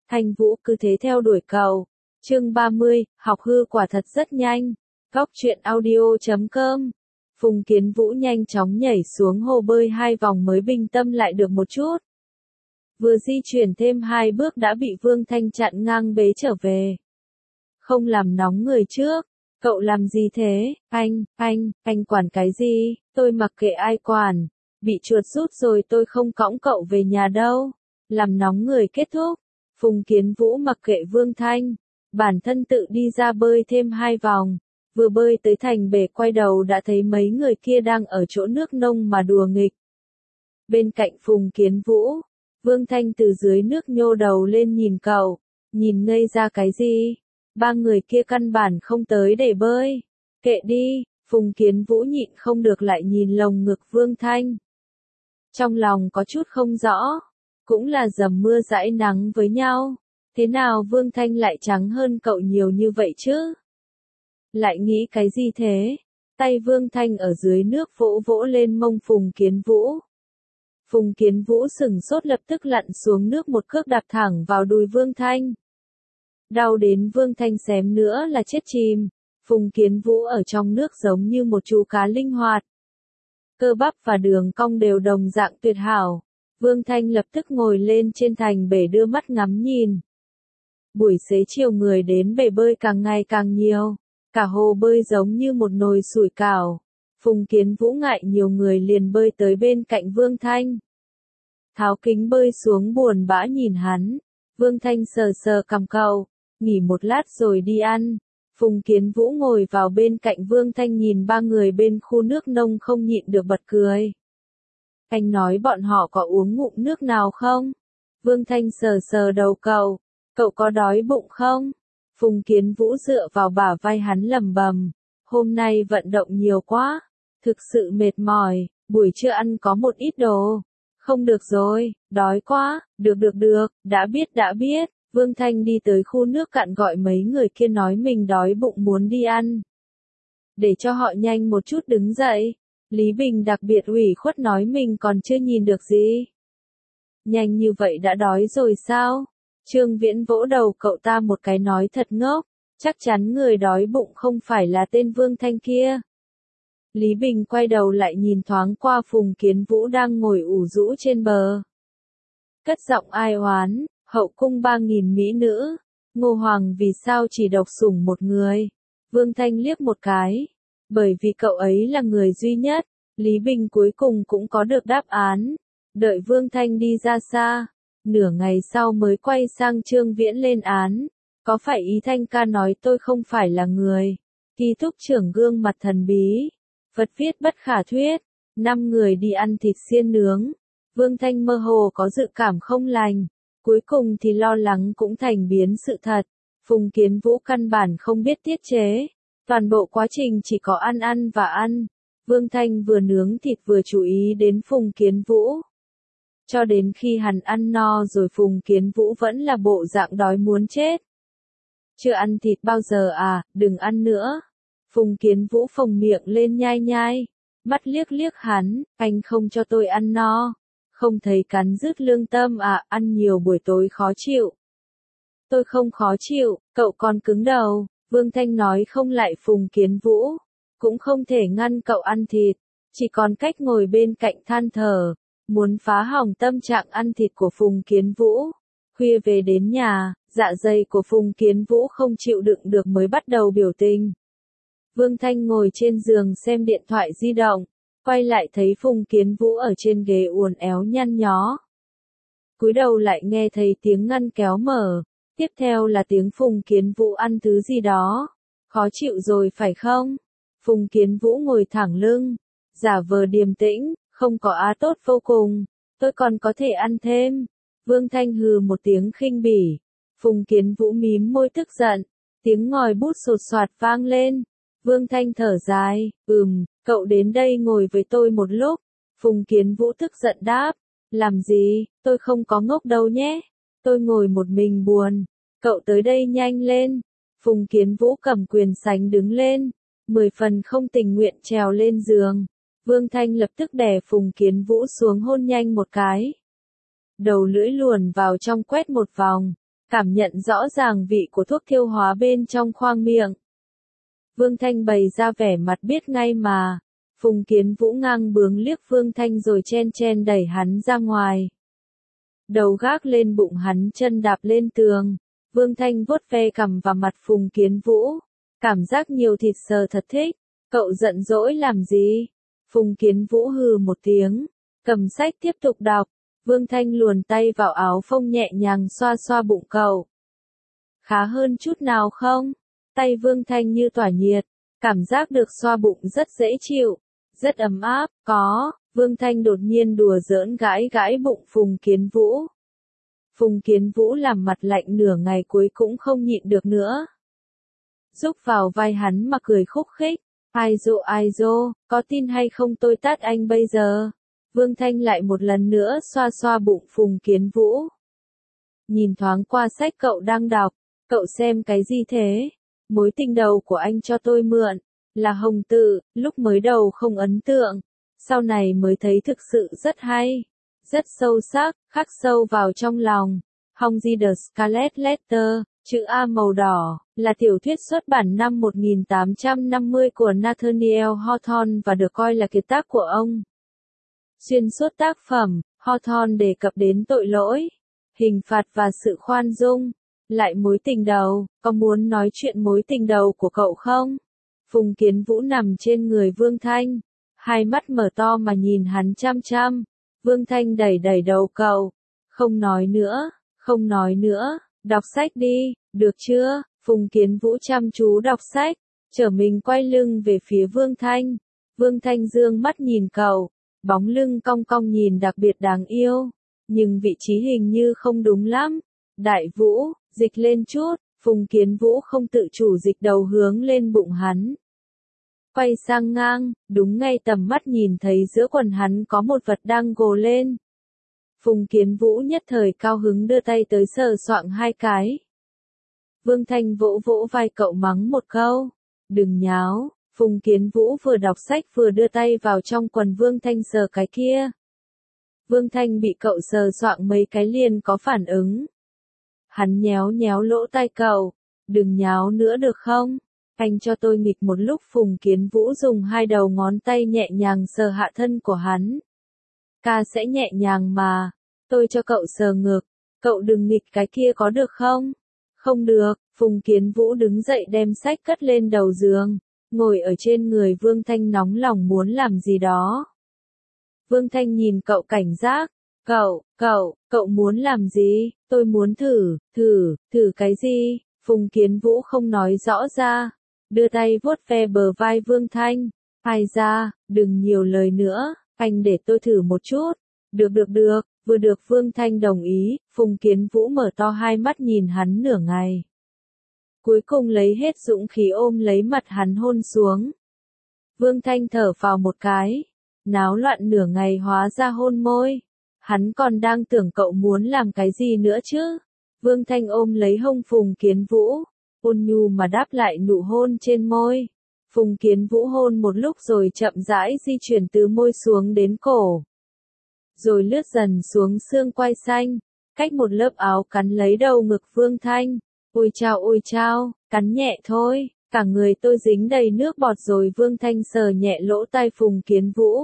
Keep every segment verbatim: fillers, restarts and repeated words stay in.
Thanh Vũ cứ thế theo đuổi cậu. Chương ba mươi, học hư quả thật rất nhanh. Góc truyện audio chấm com. Phùng Kiến Vũ nhanh chóng nhảy xuống hồ bơi hai vòng mới bình tâm lại được một chút. Vừa di chuyển thêm hai bước đã bị Vương Thanh chặn ngang bế trở về. Không làm nóng người trước. Cậu làm gì thế? Anh, anh, anh quản cái gì? Tôi mặc kệ ai quản. Bị chuột rút rồi tôi không cõng cậu về nhà đâu. Làm nóng người kết thúc. Phùng Kiến Vũ mặc kệ Vương Thanh. Bản thân tự đi ra bơi thêm hai vòng. Vừa bơi tới thành bể quay đầu đã thấy mấy người kia đang ở chỗ nước nông mà đùa nghịch. Bên cạnh Phùng Kiến Vũ, Vương Thanh từ dưới nước nhô đầu lên nhìn cậu. Nhìn ngây ra cái gì? Ba người kia căn bản không tới để bơi. Kệ đi, Phùng Kiến Vũ nhịn không được lại nhìn lồng ngực Vương Thanh. Trong lòng có chút không rõ. Cũng là dầm mưa dãi nắng với nhau. Thế nào Vương Thanh lại trắng hơn cậu nhiều như vậy chứ? Lại nghĩ cái gì thế? Tay Vương Thanh ở dưới nước vỗ vỗ lên mông Phùng Kiến Vũ. Phùng Kiến Vũ sửng sốt lập tức lặn xuống nước một cước đạp thẳng vào đùi Vương Thanh. Đau đến Vương Thanh xém nữa là chết chìm. Phùng Kiến Vũ ở trong nước giống như một chú cá linh hoạt. Cơ bắp và đường cong đều đồng dạng tuyệt hảo. Vương Thanh lập tức ngồi lên trên thành bể đưa mắt ngắm nhìn. Buổi xế chiều người đến bể bơi càng ngày càng nhiều. Cả hồ bơi giống như một nồi sủi cảo. Phùng Kiến Vũ ngại nhiều người liền bơi tới bên cạnh Vương Thanh. Tháo kính bơi xuống buồn bã nhìn hắn. Vương Thanh sờ sờ cằm cậu. Nghỉ một lát rồi đi ăn. Phùng Kiến Vũ ngồi vào bên cạnh Vương Thanh nhìn ba người bên khu nước nông không nhịn được bật cười. Anh nói bọn họ có uống ngụm nước nào không? Vương Thanh sờ sờ đầu cậu. Cậu có đói bụng không? Phùng Kiến Vũ dựa vào bả vai hắn lẩm bẩm. Hôm nay vận động nhiều quá. Thực sự mệt mỏi. Buổi trưa ăn có một ít đồ. Không được rồi, đói quá. Được được được, đã biết đã biết. Vương Thanh đi tới khu nước cạn gọi mấy người kia nói mình đói bụng muốn đi ăn. Để cho họ nhanh một chút đứng dậy. Lý Bình đặc biệt ủy khuất nói mình còn chưa nhìn được gì. Nhanh như vậy đã đói rồi sao? Trương Viễn vỗ đầu cậu ta một cái nói thật ngốc. Chắc chắn người đói bụng không phải là tên Vương Thanh kia. Lý Bình quay đầu lại nhìn thoáng qua Phùng Kiến Vũ đang ngồi ủ rũ trên bờ. Cất giọng ai oán. Hậu cung ba nghìn mỹ nữ, Ngô Hoàng vì sao chỉ độc sủng một người? Vương Thanh liếc một cái. Bởi vì cậu ấy là người duy nhất. Lý Bình cuối cùng cũng có được đáp án. Đợi Vương Thanh đi ra xa. Nửa ngày sau mới quay sang Trương Viễn lên án. Có phải ý Thanh ca nói tôi không phải là người? Ký túc trưởng gương mặt thần bí. Phật viết bất khả thuyết. Năm người đi ăn thịt xiên nướng. Vương Thanh mơ hồ có dự cảm không lành. Cuối cùng thì lo lắng cũng thành biến sự thật. Phùng Kiến Vũ căn bản không biết tiết chế. Toàn bộ quá trình chỉ có ăn ăn và ăn. Vương Thanh vừa nướng thịt vừa chú ý đến Phùng Kiến Vũ. Cho đến khi hắn ăn no rồi Phùng Kiến Vũ vẫn là bộ dạng đói muốn chết. Chưa ăn thịt bao giờ à, đừng ăn nữa. Phùng Kiến Vũ phồng miệng lên nhai nhai. Mắt liếc liếc hắn, anh không cho tôi ăn no. Không thấy cắn rứt lương tâm à, ăn nhiều buổi tối khó chịu. Tôi không khó chịu, cậu còn cứng đầu. Vương Thanh nói không lại Phùng Kiến Vũ. Cũng không thể ngăn cậu ăn thịt. Chỉ còn cách ngồi bên cạnh than thở. Muốn phá hỏng tâm trạng ăn thịt của Phùng Kiến Vũ. Khuya về đến nhà, dạ dày của Phùng Kiến Vũ không chịu đựng được mới bắt đầu biểu tình. Vương Thanh ngồi trên giường xem điện thoại di động. Quay lại thấy Phùng Kiến Vũ ở trên ghế uốn éo nhăn nhó. Cúi đầu lại nghe thấy tiếng ngăn kéo mở. Tiếp theo là tiếng Phùng Kiến Vũ ăn thứ gì đó. Khó chịu rồi phải không? Phùng Kiến Vũ ngồi thẳng lưng. Giả vờ điềm tĩnh, không có á tốt vô cùng. Tôi còn có thể ăn thêm. Vương Thanh hừ một tiếng khinh bỉ. Phùng Kiến Vũ mím môi tức giận. Tiếng ngòi bút sột soạt vang lên. Vương Thanh thở dài, ừm, cậu đến đây ngồi với tôi một lúc. Phùng Kiến Vũ tức giận đáp. Làm gì, tôi không có ngốc đâu nhé. Tôi ngồi một mình buồn. Cậu tới đây nhanh lên. Phùng Kiến Vũ cầm quyền sánh đứng lên. Mười phần không tình nguyện trèo lên giường. Vương Thanh lập tức đè Phùng Kiến Vũ xuống hôn nhanh một cái. Đầu lưỡi luồn vào trong quét một vòng. cảm nhận rõ ràng vị của thuốc tiêu hóa bên trong khoang miệng. Vương Thanh bày ra vẻ mặt biết ngay mà. Phùng Kiến Vũ ngang bướng liếc Vương Thanh rồi chen chen đẩy hắn ra ngoài. Đầu gác lên bụng hắn, chân đạp lên tường. Vương Thanh vuốt ve cằm vào mặt Phùng Kiến Vũ. Cảm giác nhiều thịt sờ thật thích. Cậu giận dỗi làm gì? Phùng Kiến Vũ hừ một tiếng. Cầm sách tiếp tục đọc. Vương Thanh luồn tay vào áo phông nhẹ nhàng xoa xoa bụng cậu. Khá hơn chút nào không? Tay Vương Thanh như tỏa nhiệt. Cảm giác được xoa bụng rất dễ chịu. Rất ấm áp. Có. Vương Thanh đột nhiên đùa giỡn gãi gãi bụng Phùng Kiến Vũ. Phùng Kiến Vũ làm mặt lạnh nửa ngày cuối cũng không nhịn được nữa. Rúc vào vai hắn mà cười khúc khích. Ai dô ai dô, có tin hay không tôi tát anh bây giờ? Vương Thanh lại một lần nữa xoa xoa bụng Phùng Kiến Vũ. Nhìn thoáng qua sách cậu đang đọc, cậu xem cái gì thế? Mối tình đầu của anh cho tôi mượn, là Hồng Tự, lúc mới đầu không ấn tượng, sau này mới thấy thực sự rất hay, rất sâu sắc, khắc sâu vào trong lòng. Hong the Scarlet Letter, chữ A màu đỏ, là tiểu thuyết xuất bản năm một nghìn tám trăm năm mươi của Nathaniel Hawthorne và được coi là kiệt tác của ông. Xuyên suốt tác phẩm, Hawthorne đề cập đến tội lỗi, hình phạt và sự khoan dung. Lại mối tình đầu, có muốn nói chuyện mối tình đầu của cậu không? Phùng Kiến Vũ nằm trên người Vương Thanh, hai mắt mở to mà nhìn hắn chăm chăm. Vương Thanh đẩy đẩy đầu cậu. Không nói nữa, không nói nữa, đọc sách đi, được chưa? Phùng Kiến Vũ chăm chú đọc sách, trở mình quay lưng về phía Vương Thanh. Vương Thanh dương mắt nhìn cậu, bóng lưng cong cong nhìn đặc biệt đáng yêu, nhưng vị trí hình như không đúng lắm. Đại Vũ, dịch lên chút. Phùng Kiến Vũ không tự chủ dịch đầu hướng lên bụng hắn. Quay sang ngang, đúng ngay tầm mắt nhìn thấy giữa quần hắn có một vật đang gồ lên. Phùng Kiến Vũ nhất thời cao hứng đưa tay tới sờ soạng hai cái. Vương Thanh vỗ vỗ vai cậu mắng một câu. Đừng nháo. Phùng Kiến Vũ vừa đọc sách vừa đưa tay vào trong quần Vương Thanh sờ cái kia. Vương Thanh bị cậu sờ soạng mấy cái liền có phản ứng. Hắn nhéo nhéo lỗ tai cậu. Đừng nháo nữa được không? Anh cho tôi nghịch một lúc. Phùng Kiến Vũ dùng hai đầu ngón tay nhẹ nhàng sờ hạ thân của hắn. Ca sẽ nhẹ nhàng mà. Tôi cho cậu sờ ngực. Cậu đừng nghịch cái kia có được không? Không được. Phùng Kiến Vũ đứng dậy đem sách cất lên đầu giường. Ngồi ở trên người Vương Thanh nóng lòng muốn làm gì đó. Vương Thanh nhìn cậu cảnh giác. Cậu, cậu, cậu muốn làm gì? Tôi muốn thử, thử, thử cái gì? Phùng Kiến Vũ không nói rõ ra. Đưa tay vuốt ve bờ vai Vương Thanh. Ai ra, đừng nhiều lời nữa, anh để tôi thử một chút. Được được được, vừa được Vương Thanh đồng ý, Phùng Kiến Vũ mở to hai mắt nhìn hắn nửa ngày. Cuối cùng lấy hết dũng khí ôm lấy mặt hắn hôn xuống. Vương Thanh thở phào một cái. Náo loạn nửa ngày hóa ra hôn môi. Hắn còn đang tưởng cậu muốn làm cái gì nữa chứ. Vương Thanh ôm lấy hông Phùng Kiến Vũ. Ôn nhu mà đáp lại nụ hôn trên môi. Phùng Kiến Vũ hôn một lúc rồi chậm rãi di chuyển từ môi xuống đến cổ. Rồi lướt dần xuống xương quai xanh. Cách một lớp áo cắn lấy đầu ngực Vương Thanh. Ôi chao ôi chao, cắn nhẹ thôi, cả người tôi dính đầy nước bọt rồi. Vương Thanh sờ nhẹ lỗ tai Phùng Kiến Vũ.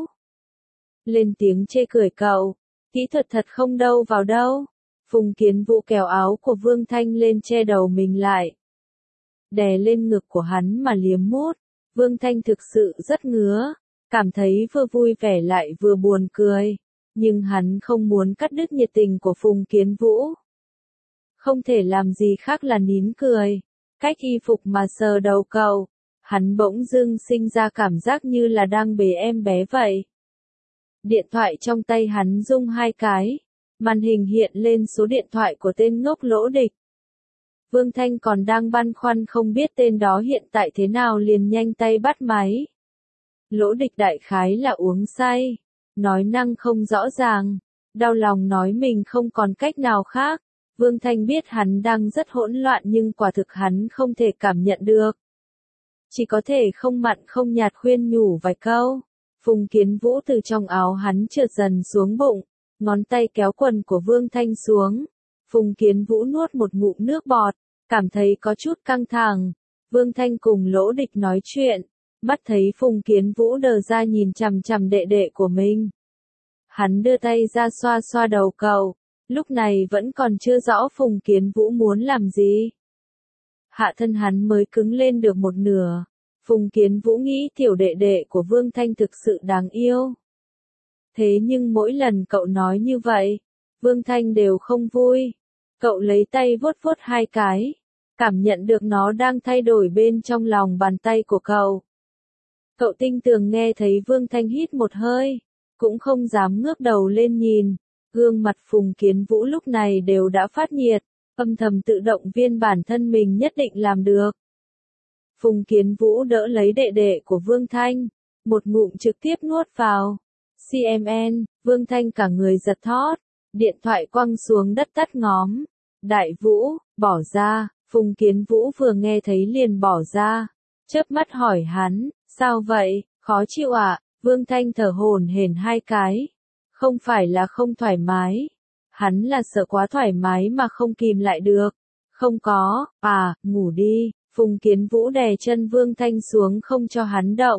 Lên tiếng chê cười cậu, kỹ thuật thật không đâu vào đâu. Phùng Kiến Vũ kéo áo của Vương Thanh lên che đầu mình lại. Đè lên ngực của hắn mà liếm mút. Vương Thanh thực sự rất ngứa, cảm thấy vừa vui vẻ lại vừa buồn cười. Nhưng hắn không muốn cắt đứt nhiệt tình của Phùng Kiến Vũ. Không thể làm gì khác là nín cười. Cách y phục mà sờ đầu cậu, hắn bỗng dưng sinh ra cảm giác như là đang bế em bé vậy. Điện thoại trong tay hắn rung hai cái, màn hình hiện lên số điện thoại của tên ngốc Lỗ Địch. Vương Thanh còn đang băn khoăn không biết tên đó hiện tại thế nào liền nhanh tay bắt máy. Lỗ Địch đại khái là uống say, nói năng không rõ ràng, đau lòng nói mình không còn cách nào khác. Vương Thanh biết hắn đang rất hỗn loạn nhưng quả thực hắn không thể cảm nhận được. Chỉ có thể không mặn không nhạt khuyên nhủ vài câu. Phùng Kiến Vũ từ trong áo hắn trượt dần xuống bụng, ngón tay kéo quần của Vương Thanh xuống. Phùng Kiến Vũ nuốt một ngụm nước bọt, cảm thấy có chút căng thẳng. Vương Thanh cùng Lỗ Địch nói chuyện, mắt thấy Phùng Kiến Vũ đờ ra nhìn chằm chằm đệ đệ của mình. Hắn đưa tay ra xoa xoa đầu cậu, lúc này vẫn còn chưa rõ Phùng Kiến Vũ muốn làm gì. Hạ thân hắn mới cứng lên được một nửa. Phùng Kiến Vũ nghĩ tiểu đệ đệ của Vương Thanh thực sự đáng yêu. Thế nhưng mỗi lần cậu nói như vậy, Vương Thanh đều không vui. Cậu lấy tay vuốt vuốt hai cái, cảm nhận được nó đang thay đổi bên trong lòng bàn tay của cậu. Cậu tinh tường nghe thấy Vương Thanh hít một hơi, cũng không dám ngước đầu lên nhìn. Gương mặt Phùng Kiến Vũ lúc này đều đã phát nhiệt, âm thầm tự động viên bản thân mình nhất định làm được. Phùng Kiến Vũ đỡ lấy đệ đệ của Vương Thanh, một ngụm trực tiếp nuốt vào. xê em en, Vương Thanh cả người giật thót, điện thoại quăng xuống đất tắt ngóm. Đại Vũ, bỏ ra, Phùng Kiến Vũ vừa nghe thấy liền bỏ ra, chớp mắt hỏi hắn, sao vậy, khó chịu ạ? À? Vương Thanh thở hổn hển hai cái, không phải là không thoải mái, hắn là sợ quá thoải mái mà không kìm lại được. Không có, à, ngủ đi. Phùng Kiến Vũ đè chân Vương Thanh xuống không cho hắn động.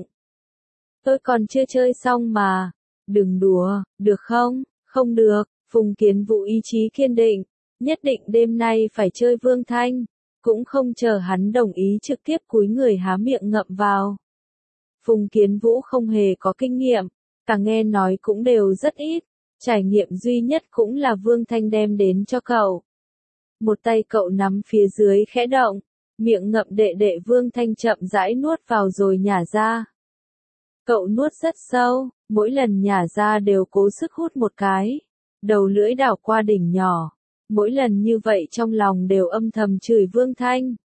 Tôi còn chưa chơi xong mà. Đừng đùa, được không? Không được. Phùng Kiến Vũ ý chí kiên định, nhất định đêm nay phải chơi Vương Thanh. Cũng không chờ hắn đồng ý trực tiếp cúi người há miệng ngậm vào. Phùng Kiến Vũ không hề có kinh nghiệm, cả nghe nói cũng đều rất ít. Trải nghiệm duy nhất cũng là Vương Thanh đem đến cho cậu. Một tay cậu nắm phía dưới khẽ động, miệng ngậm đệ đệ Vương Thanh chậm rãi nuốt vào rồi nhả ra. Cậu nuốt rất sâu, mỗi lần nhả ra đều cố sức hút một cái, đầu lưỡi đảo qua đỉnh nhỏ. Mỗi lần như vậy trong lòng đều âm thầm chửi Vương Thanh.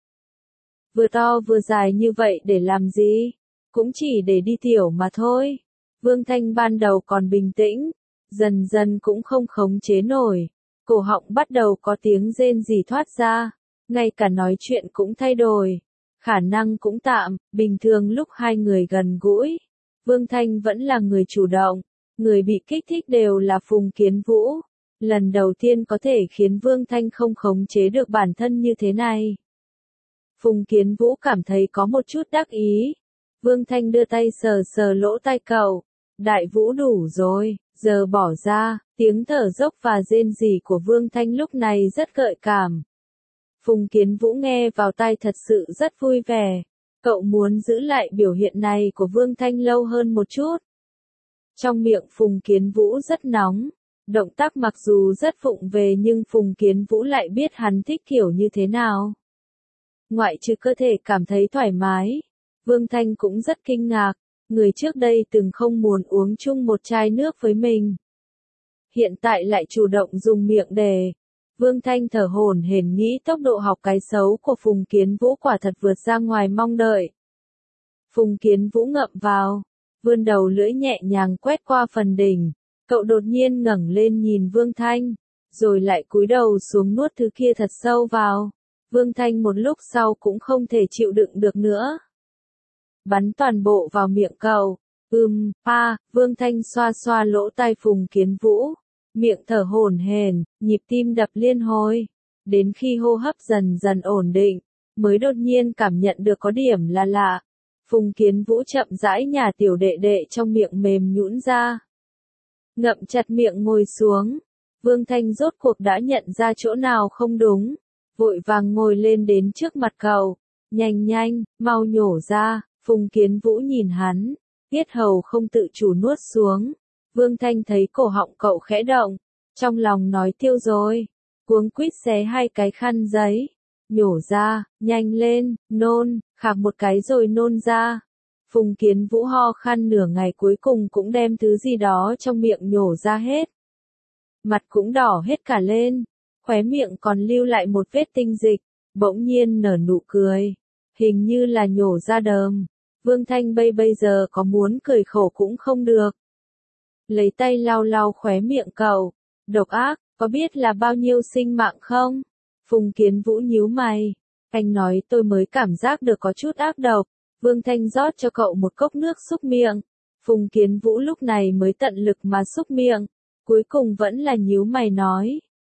Vừa to vừa dài như vậy để làm gì? Cũng chỉ để đi tiểu mà thôi. Vương Thanh ban đầu còn bình tĩnh, dần dần cũng không khống chế nổi. Cổ họng bắt đầu có tiếng rên rỉ thoát ra, ngay cả nói chuyện cũng thay đổi. Khả năng cũng tạm, bình thường lúc hai người gần gũi, Vương Thanh vẫn là người chủ động, người bị kích thích đều là Phùng Kiến Vũ. Lần đầu tiên có thể khiến Vương Thanh không khống chế được bản thân như thế này. Phùng Kiến Vũ cảm thấy có một chút đắc ý. Vương Thanh đưa tay sờ sờ lỗ tai cậu. Đại Vũ đủ rồi, giờ bỏ ra. Tiếng thở dốc và rên rỉ của Vương Thanh lúc này rất gợi cảm. Phùng Kiến Vũ nghe vào tai thật sự rất vui vẻ. Cậu muốn giữ lại biểu hiện này của Vương Thanh lâu hơn một chút. Trong miệng Phùng Kiến Vũ rất nóng. Động tác mặc dù rất vụng về nhưng Phùng Kiến Vũ lại biết hắn thích kiểu như thế nào. Ngoại trừ cơ thể cảm thấy thoải mái, Vương Thanh cũng rất kinh ngạc. Người trước đây từng không muốn uống chung một chai nước với mình. Hiện tại lại chủ động dùng miệng để. Vương Thanh thở hổn hển nghĩ tốc độ học cái xấu của Phùng Kiến Vũ quả thật vượt ra ngoài mong đợi. Phùng Kiến Vũ ngậm vào, vươn đầu lưỡi nhẹ nhàng quét qua phần đỉnh. Cậu đột nhiên ngẩng lên nhìn Vương Thanh, rồi lại cúi đầu xuống nuốt thứ kia thật sâu vào. Vương Thanh một lúc sau cũng không thể chịu đựng được nữa. Bắn toàn bộ vào miệng cậu. Ừm, pa, Vương Thanh xoa xoa lỗ tai Phùng Kiến Vũ, miệng thở hổn hển, nhịp tim đập liên hồi. Đến khi hô hấp dần dần ổn định, mới đột nhiên cảm nhận được có điểm là lạ. Phùng Kiến Vũ chậm rãi nhả tiểu đệ đệ trong miệng mềm nhũn ra. Ngậm chặt miệng ngồi xuống. Vương Thanh rốt cuộc đã nhận ra chỗ nào không đúng. Vội vàng ngồi lên đến trước mặt cậu. Nhanh nhanh, mau nhổ ra. Phùng Kiến Vũ nhìn hắn. Yết hầu không tự chủ nuốt xuống. Vương Thanh thấy cổ họng cậu khẽ động. Trong lòng nói tiêu rồi. Cuống quýt xé hai cái khăn giấy. Nhổ ra, nhanh lên, nôn, khạc một cái rồi nôn ra. Phùng Kiến Vũ ho khan nửa ngày cuối cùng cũng đem thứ gì đó trong miệng nhổ ra hết. Mặt cũng đỏ hết cả lên, khóe miệng còn lưu lại một vết tinh dịch, bỗng nhiên nở nụ cười. Hình như là nhổ ra đờm. Vương Thanh bây bây giờ có muốn cười khổ cũng không được. Lấy tay lau lau khóe miệng cậu. Độc ác, có biết là bao nhiêu sinh mạng không? Phùng Kiến Vũ nhíu mày. Anh nói tôi mới cảm giác được có chút ác độc. Vương Thanh rót cho cậu một cốc nước xúc miệng. Phùng Kiến Vũ lúc này mới tận lực mà xúc miệng. Cuối cùng vẫn là nhíu mày nói.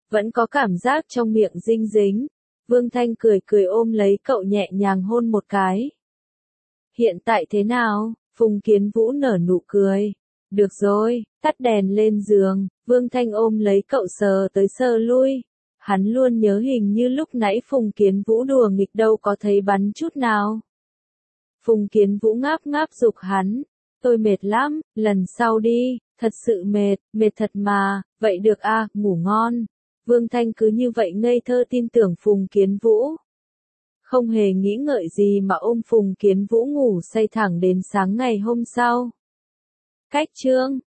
Vẫn có cảm giác trong miệng dinh dính. Vương Thanh cười cười ôm lấy cậu nhẹ nhàng hôn một cái. Hiện tại thế nào? Phùng Kiến Vũ nở nụ cười. Được rồi, tắt đèn lên giường, Vương Thanh ôm lấy cậu sờ tới sờ lui. Hắn luôn nhớ hình như lúc nãy Phùng Kiến Vũ đùa nghịch đâu có thấy bắn chút nào. Phùng Kiến Vũ ngáp ngáp giục hắn. Tôi mệt lắm, lần sau đi, thật sự mệt, mệt thật mà, vậy được à, ngủ ngon. Vương Thanh cứ như vậy ngây thơ tin tưởng Phùng Kiến Vũ. Không hề nghĩ ngợi gì mà ôm Phùng Kiến Vũ ngủ say thẳng đến sáng ngày hôm sau. Cách chương